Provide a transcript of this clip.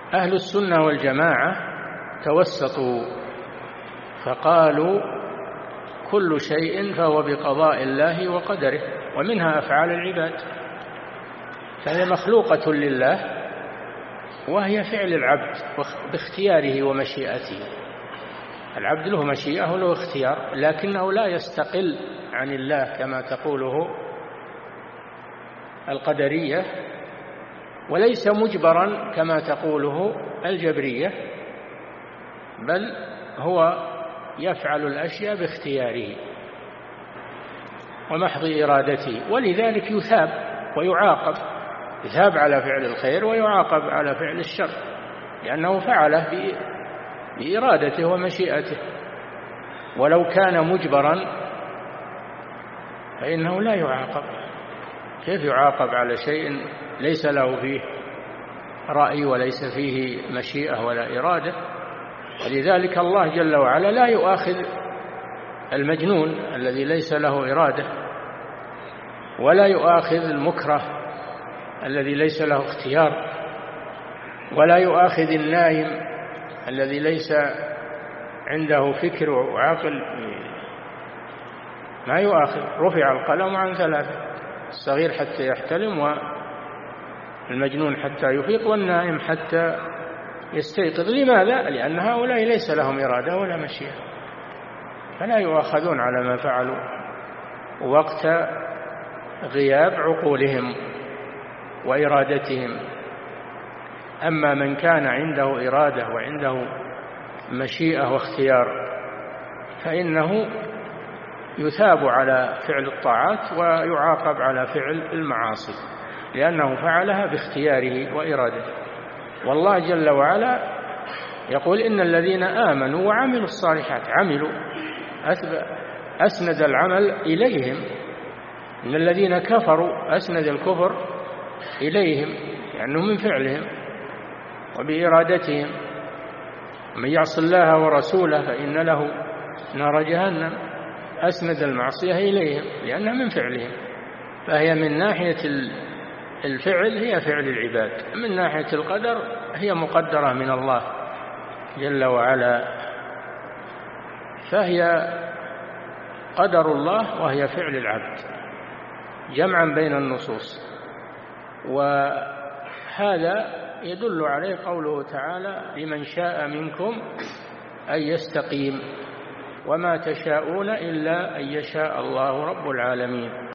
أهل السنة والجماعة توسطوا فقالوا كل شيء فهو بقضاء الله وقدره، ومنها أفعال العباد، فهي مخلوقة لله وهي فعل العبد باختياره ومشيئته. العبد له مشيئة وله اختيار، لكنه لا يستقل عن الله كما تقوله القدرية، وليس مجبرا كما تقوله الجبرية، بل هو يفعل الأشياء باختياره ومحض إرادته، ولذلك يثاب ويعاقب، يثاب على فعل الخير ويعاقب على فعل الشر، لأنه فعله بإرادته ومشيئته. ولو كان مجبرا فإنه لا يعاقب. كيف يعاقب على شيء ليس له فيه رأي وليس فيه مشيئة ولا إرادة؟ ولذلك الله جل وعلا لا يؤاخذ المجنون الذي ليس له إرادة، ولا يؤاخذ المكره الذي ليس له اختيار، ولا يؤاخذ النائم الذي ليس عنده فكر وعقل، ما يؤاخذ. رفع القلم عن ثلاثة: الصغير حتى يحتلم، والمجنون حتى يفيق، والنائم حتى يستيقظ. لماذا؟ لأن هؤلاء ليس لهم إرادة ولا مشيئة، فلا يؤاخذون على ما فعلوا وقت غياب عقولهم وإرادتهم. أما من كان عنده إرادة وعنده مشيئة واختيار فإنه يثاب على فعل الطاعات ويعاقب على فعل المعاصي، لأنه فعلها باختياره وإرادته. والله جل وعلا يقول: إن الذين آمنوا وعملوا الصالحات، عملوا أسند العمل إليهم. إن الذين كفروا أسند الكفر إليهم، لأنه من فعلهم وبإرادتهم. من يعص الله ورسوله فإن له نار جهنم، أسند المعصية إليهم لأنها من فعلهم. فهي من ناحية الفعل هي فعل العباد، من ناحية القدر هي مقدرة من الله جل وعلا، فهي قدر الله وهي فعل العبد، جمعا بين النصوص. وهذا يدل عليه قوله تعالى: لمن شاء منكم أن يستقيم، وما تشاءون إلا أن يشاء الله رب العالمين.